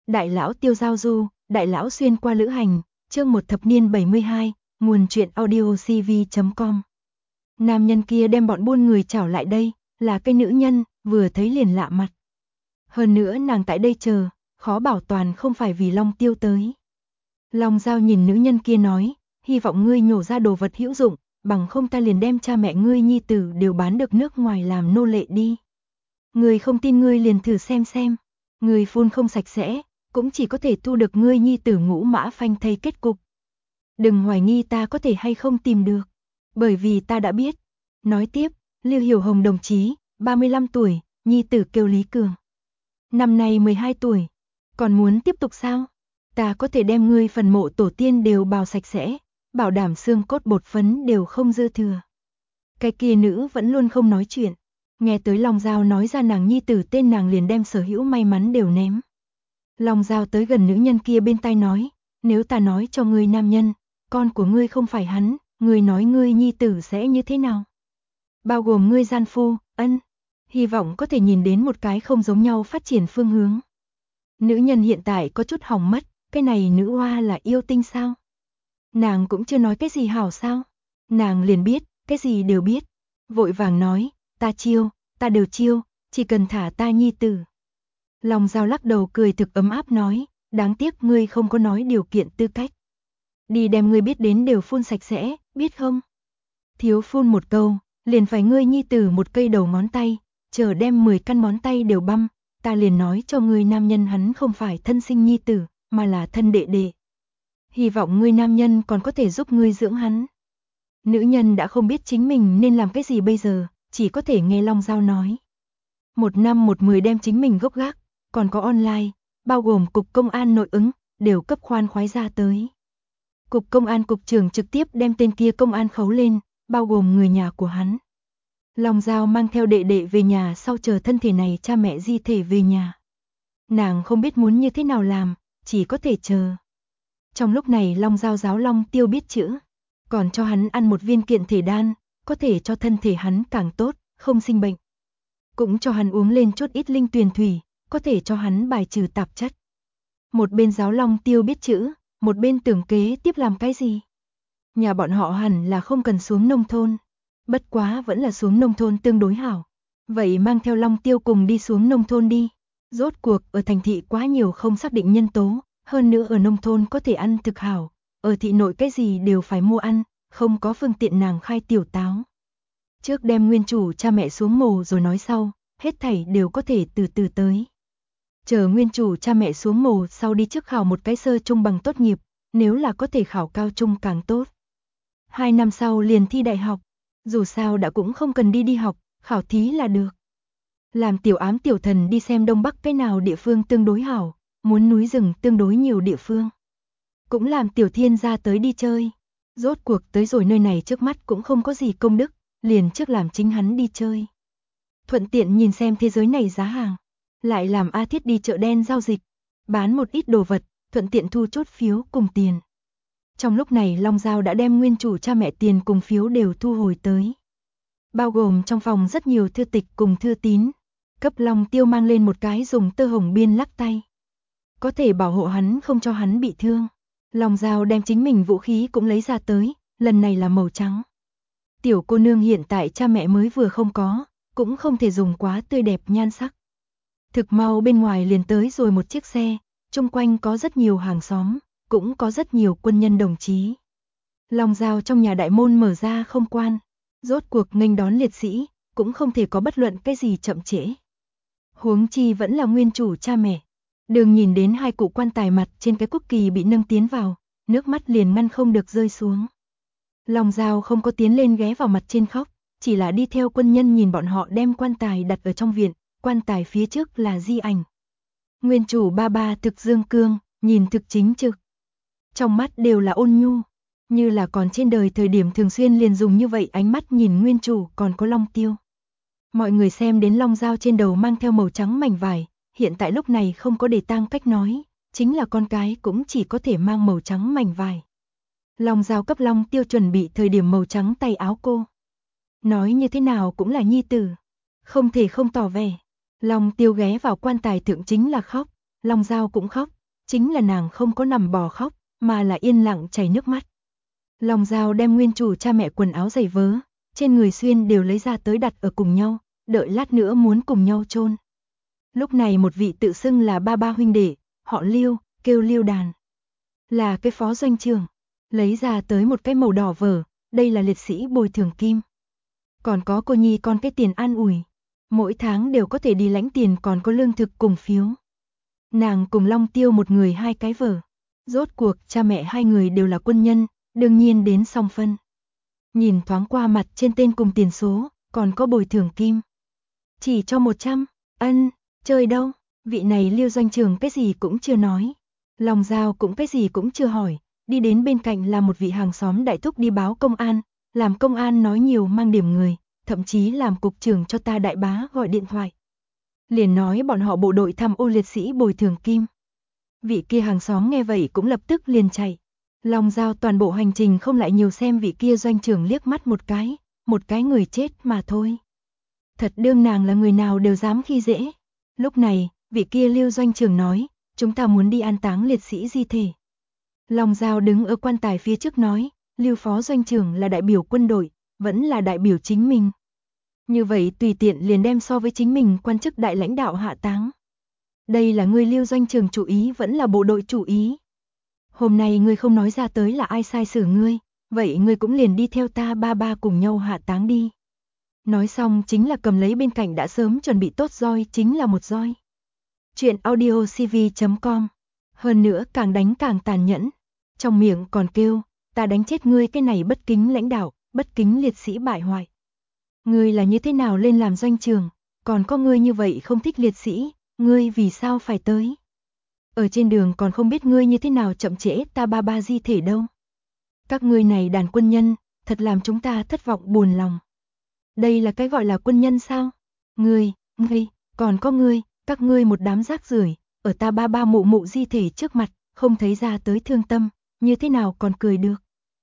Đại lão Tiêu giao du, đại lão xuyên qua lữ hành, chương 1 thập niên 72, nguồn truyện audio cv.com. Nam nhân kia đem bọn buôn người chảo lại đây, là cái nữ nhân, vừa thấy liền lạ mặt. Hơn nữa nàng tại đây chờ, khó bảo toàn không phải vì Long Tiêu tới. Long Giao nhìn nữ nhân kia nói, hy vọng ngươi nhổ ra đồ vật hữu dụng, bằng không ta liền đem cha mẹ ngươi nhi tử đều bán được nước ngoài làm nô lệ đi. Ngươi không tin ngươi liền thử xem. Ngươi phun không sạch sẽ, cũng chỉ có thể thu được ngươi nhi tử ngũ mã phanh thây kết cục. Đừng hoài nghi ta có thể hay không tìm được, bởi vì ta đã biết. Nói tiếp, Lưu Hiểu Hồng đồng chí, 35 tuổi, nhi tử kêu Lý Cường. Năm nay 12 tuổi, còn muốn tiếp tục sao? Ta có thể đem ngươi phần mộ tổ tiên đều bào sạch sẽ, bảo đảm xương cốt bột phấn đều không dư thừa. Cái kia nữ vẫn luôn không nói chuyện, nghe tới Long Giao nói ra nàng nhi tử tên nàng liền đem sở hữu may mắn đều ném. Long Giao tới gần nữ nhân kia bên tai nói, nếu ta nói cho ngươi nam nhân, con của ngươi không phải hắn, ngươi nói ngươi nhi tử sẽ như thế nào? Bao gồm ngươi gian phu, hy vọng có thể nhìn đến một cái không giống nhau phát triển phương hướng. Nữ nhân hiện tại có chút hỏng mất, cái này nữ hoa là yêu tinh sao? Nàng cũng chưa nói cái gì hảo sao? Nàng liền biết, cái gì đều biết. Vội vàng nói, ta đều chiêu, chỉ cần thả ta nhi tử. Long Giao lắc đầu cười thực ấm áp nói, đáng tiếc ngươi không có nói điều kiện tư cách. Đi đem ngươi biết đến đều phun sạch sẽ, biết không? Thiếu phun một câu, liền phải ngươi nhi tử một cây đầu ngón tay, chờ đem 10 căn ngón tay đều băm, ta liền nói cho ngươi nam nhân hắn không phải thân sinh nhi tử, mà là thân đệ đệ. Hy vọng ngươi nam nhân còn có thể giúp ngươi dưỡng hắn. Nữ nhân đã không biết chính mình nên làm cái gì bây giờ, chỉ có thể nghe Long Giao nói. 1 năm 1-10 đem chính mình gốc gác, còn có online, bao gồm cục công an nội ứng, đều cấp khoan khoái ra tới. Cục công an cục trưởng trực tiếp đem tên kia công an khấu lên, bao gồm người nhà của hắn. Long Giao mang theo đệ đệ về nhà sau chờ thân thể này cha mẹ di thể về nhà. Nàng không biết muốn như thế nào làm, chỉ có thể chờ. Trong lúc này Long Giao giáo Long Tiêu biết chữ, còn cho hắn ăn một viên kiện thể đan, có thể cho thân thể hắn càng tốt, không sinh bệnh. Cũng cho hắn uống lên chút ít linh tuyền thủy, có thể cho hắn bài trừ tạp chất. Một bên giáo Long Tiêu biết chữ, một bên tưởng kế tiếp làm cái gì. Nhà bọn họ hẳn là không cần xuống nông thôn, bất quá vẫn là xuống nông thôn tương đối hảo. Vậy mang theo Long Tiêu cùng đi xuống nông thôn đi. Rốt cuộc ở thành thị quá nhiều không xác định nhân tố, hơn nữa ở nông thôn có thể ăn thực hảo, ở thị nội cái gì đều phải mua ăn, không có phương tiện nàng khai tiểu táo. Trước đem nguyên chủ cha mẹ xuống mồ rồi nói sau, hết thảy đều có thể từ từ tới. Chờ nguyên chủ cha mẹ xuống mồ sau đi trước khảo một cái sơ trung bằng tốt nghiệp, nếu là có thể khảo cao trung càng tốt. 2 năm sau liền thi đại học, dù sao đã cũng không cần đi học, khảo thí là được. Làm tiểu ám tiểu thần đi xem Đông Bắc cái nào địa phương tương đối hảo, muốn núi rừng tương đối nhiều địa phương. Cũng làm tiểu thiên ra tới đi chơi. Rốt cuộc tới rồi nơi này trước mắt cũng không có gì công đức, liền trước làm chính hắn đi chơi. Thuận tiện nhìn xem thế giới này giá hàng, lại làm A Thiết đi chợ đen giao dịch, bán một ít đồ vật, thuận tiện thu chốt phiếu cùng tiền. Trong lúc này Long Giao đã đem nguyên chủ cha mẹ tiền cùng phiếu đều thu hồi tới. Bao gồm trong phòng rất nhiều thư tịch cùng thư tín, cấp Long Tiêu mang lên một cái dùng tơ hồng biên lắc tay. Có thể bảo hộ hắn không cho hắn bị thương. Long Giao đem chính mình vũ khí cũng lấy ra tới, lần này là màu trắng. Tiểu cô nương hiện tại cha mẹ mới vừa không có, cũng không thể dùng quá tươi đẹp nhan sắc. Thực mau bên ngoài liền tới rồi một chiếc xe, chung quanh có rất nhiều hàng xóm, cũng có rất nhiều quân nhân đồng chí. Long Giao trong nhà đại môn mở ra không quan, rốt cuộc nghênh đón liệt sĩ, cũng không thể có bất luận cái gì chậm trễ. Huống chi vẫn là nguyên chủ cha mẹ. Đường nhìn đến 2 cụ quan tài mặt trên cái quốc kỳ bị nâng tiến vào, nước mắt liền ngăn không được rơi xuống. Long Giao không có tiến lên ghé vào mặt trên khóc, chỉ là đi theo quân nhân nhìn bọn họ đem quan tài đặt ở trong viện, quan tài phía trước là di ảnh. Nguyên chủ ba ba thực dương cương, nhìn thực chính trực. Trong mắt đều là ôn nhu, như là còn trên đời thời điểm thường xuyên liền dùng như vậy ánh mắt nhìn nguyên chủ còn có Long Tiêu. Mọi người xem đến Long Giao trên đầu mang theo màu trắng mảnh vải, hiện tại lúc này không có để tang cách nói, chính là con cái cũng chỉ có thể mang màu trắng mảnh vải. Long Giao cấp Long Tiêu chuẩn bị thời điểm màu trắng tay áo cô. Nói như thế nào cũng là nhi tử, không thể không tỏ vẻ. Long Tiêu ghé vào quan tài thượng chính là khóc, Long Giao cũng khóc, chính là nàng không có nằm bò khóc, mà là yên lặng chảy nước mắt. Long Giao đem nguyên chủ cha mẹ quần áo giày vớ, trên người xuyên đều lấy ra tới đặt ở cùng nhau, đợi lát nữa muốn cùng nhau chôn. Lúc này một vị tự xưng là ba ba huynh đệ, họ Liêu, kêu Liêu Đàn, là cái phó doanh trưởng, lấy ra tới một cái màu đỏ vở, đây là liệt sĩ bồi thường kim. Còn có cô nhi con cái tiền an ủi, mỗi tháng đều có thể đi lãnh tiền, còn có lương thực cùng phiếu. Nàng cùng Long Tiêu một người 2 cái vở. Rốt cuộc cha mẹ hai người đều là quân nhân, đương nhiên đến song phân. Nhìn thoáng qua mặt trên tên cùng tiền số, còn có bồi thường kim. Chỉ cho 100, ân, chơi đâu, vị này Liêu doanh trưởng cái gì cũng chưa nói. Long Giao cũng cái gì cũng chưa hỏi, đi đến bên cạnh là một vị hàng xóm đại thúc đi báo công an, làm công an nói nhiều mang điểm người, thậm chí làm cục trưởng cho ta đại bá gọi điện thoại. Liền nói bọn họ bộ đội thăm ô liệt sĩ bồi thường kim. Vị kia hàng xóm nghe vậy cũng lập tức liền chạy. Long Giao toàn bộ hành trình không lại nhiều xem vị kia doanh trưởng liếc mắt một cái người chết mà thôi. Thật đương nàng là người nào đều dám khi dễ. Lúc này, vị kia Liêu doanh trưởng nói, chúng ta muốn đi an táng liệt sĩ di thể. Long Giao đứng ở quan tài phía trước nói, Liêu phó doanh trưởng là đại biểu quân đội, vẫn là đại biểu chính mình. Như vậy tùy tiện liền đem so với chính mình quan chức đại lãnh đạo hạ táng. Đây là ngươi Liêu doanh trưởng chủ ý vẫn là bộ đội chủ ý. Hôm nay ngươi không nói ra tới là ai sai xử ngươi, vậy ngươi cũng liền đi theo ta ba ba cùng nhau hạ táng đi. Nói xong chính là cầm lấy bên cạnh đã sớm chuẩn bị tốt roi, chính là một roi. Chuyện audio cv.com. Hơn nữa càng đánh càng tàn nhẫn. Trong miệng còn kêu, ta đánh chết ngươi cái này bất kính lãnh đạo, bất kính liệt sĩ bại hoại. Ngươi là như thế nào lên làm doanh trưởng, còn có ngươi như vậy không thích liệt sĩ, ngươi vì sao phải tới? Ở trên đường còn không biết ngươi như thế nào chậm trễ ta ba ba di thể đâu. Các ngươi này đàn quân nhân, thật làm chúng ta thất vọng buồn lòng. Đây là cái gọi là quân nhân sao? Ngươi, còn có ngươi, các ngươi một đám rác rưởi, ở ta ba ba mụ mụ di thể trước mặt, không thấy ra tới thương tâm, như thế nào còn cười được.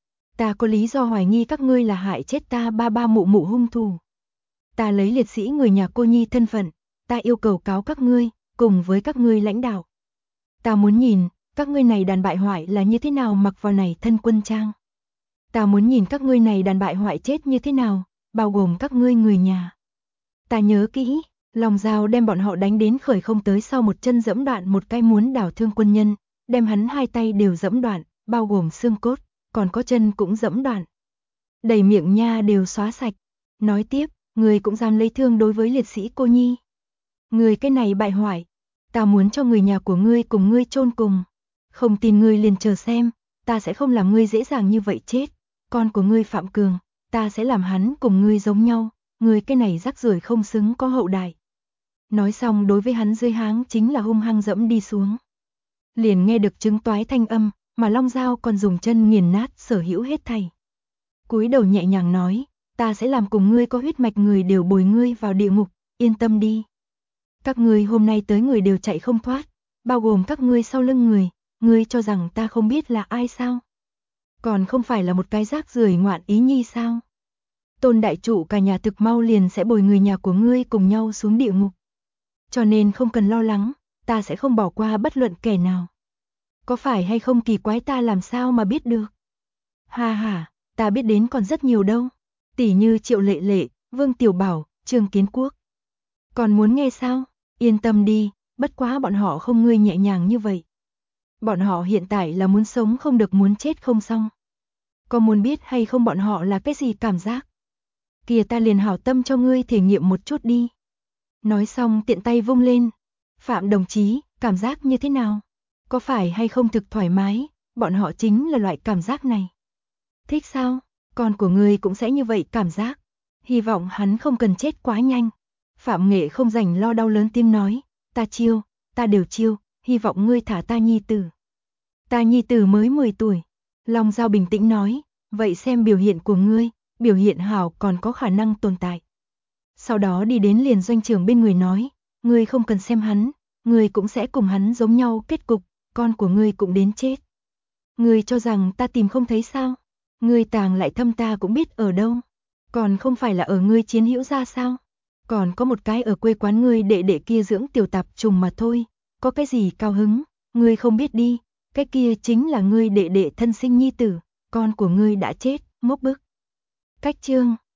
Ta có lý do hoài nghi các ngươi là hại chết ta ba ba mụ mụ hung thủ. Ta lấy liệt sĩ người nhà cô nhi thân phận, ta yêu cầu cáo các ngươi, cùng với các ngươi lãnh đạo. Ta muốn nhìn, các ngươi này đàn bại hoại là như thế nào mặc vào này thân quân trang. Ta muốn nhìn các ngươi này đàn bại hoại chết như thế nào, bao gồm các ngươi người nhà. Ta nhớ kỹ, Long Giao đem bọn họ đánh đến khởi không tới sau một chân giẫm đoạn một cái muốn đảo thương quân nhân, đem hắn 2 tay đều giẫm đoạn, bao gồm xương cốt, còn có chân cũng giẫm đoạn. Đầy miệng nha đều xóa sạch. Nói tiếp, người cũng dám lấy thương đối với liệt sĩ cô nhi. Người cái này bại hoại, ta muốn cho người nhà của ngươi cùng ngươi chôn cùng. Không tin ngươi liền chờ xem, ta sẽ không làm ngươi dễ dàng như vậy chết. Con của ngươi Phạm Cường, ta sẽ làm hắn cùng ngươi giống nhau, ngươi cái này rắc rưởi không xứng có hậu đại. Nói xong đối với hắn dưới háng chính là hung hăng dẫm đi xuống. Liền nghe được trứng toái thanh âm, mà Long Giao còn dùng chân nghiền nát sở hữu hết thảy. Cúi đầu nhẹ nhàng nói, ta sẽ làm cùng ngươi có huyết mạch người đều bồi ngươi vào địa ngục, yên tâm đi. Các ngươi hôm nay tới người đều chạy không thoát, bao gồm các ngươi sau lưng ngươi cho rằng ta không biết là ai sao? Còn không phải là một cái rác rưởi ngoạn ý nhi sao? Tôn đại trụ cả nhà thực mau liền sẽ bồi người nhà của ngươi cùng nhau xuống địa ngục. Cho nên không cần lo lắng, ta sẽ không bỏ qua bất luận kẻ nào. Có phải hay không kỳ quái ta làm sao mà biết được? Ha ha, ta biết đến còn rất nhiều đâu. Tỷ như Triệu Lệ Lệ, Vương Tiểu Bảo, Trương Kiến Quốc. Còn muốn nghe sao? Yên tâm đi, bất quá bọn họ không ngươi nhẹ nhàng như vậy. Bọn họ hiện tại là muốn sống không được muốn chết không xong. Có muốn biết hay không bọn họ là cái gì cảm giác? Kìa ta liền hảo tâm cho ngươi thể nghiệm một chút đi. Nói xong tiện tay vung lên. Phạm đồng chí, cảm giác như thế nào? Có phải hay không thực thoải mái? Bọn họ chính là loại cảm giác này. Thích sao? Con của ngươi cũng sẽ như vậy cảm giác. Hy vọng hắn không cần chết quá nhanh. Phạm Nghệ không rảnh lo đau lớn tiếng nói. Ta đều chiêu, hy vọng ngươi thả ta nhi tử. Ta nhi tử mới 10 tuổi. Long Giao bình tĩnh nói, vậy xem biểu hiện của ngươi, biểu hiện hảo còn có khả năng tồn tại. Sau đó đi đến liền doanh trưởng bên người nói, ngươi không cần xem hắn, ngươi cũng sẽ cùng hắn giống nhau kết cục, con của ngươi cũng đến chết. Ngươi cho rằng ta tìm không thấy sao? Ngươi tàng lại thâm ta cũng biết ở đâu. Còn không phải là ở ngươi chiến hữu ra sao? Còn có một cái ở quê quán ngươi đệ đệ kia dưỡng tiểu tạp trùng mà thôi, có cái gì cao hứng, ngươi không biết đi, cái kia chính là ngươi đệ đệ thân sinh nhi tử, con của ngươi đã chết, ngốc bức. Cách chương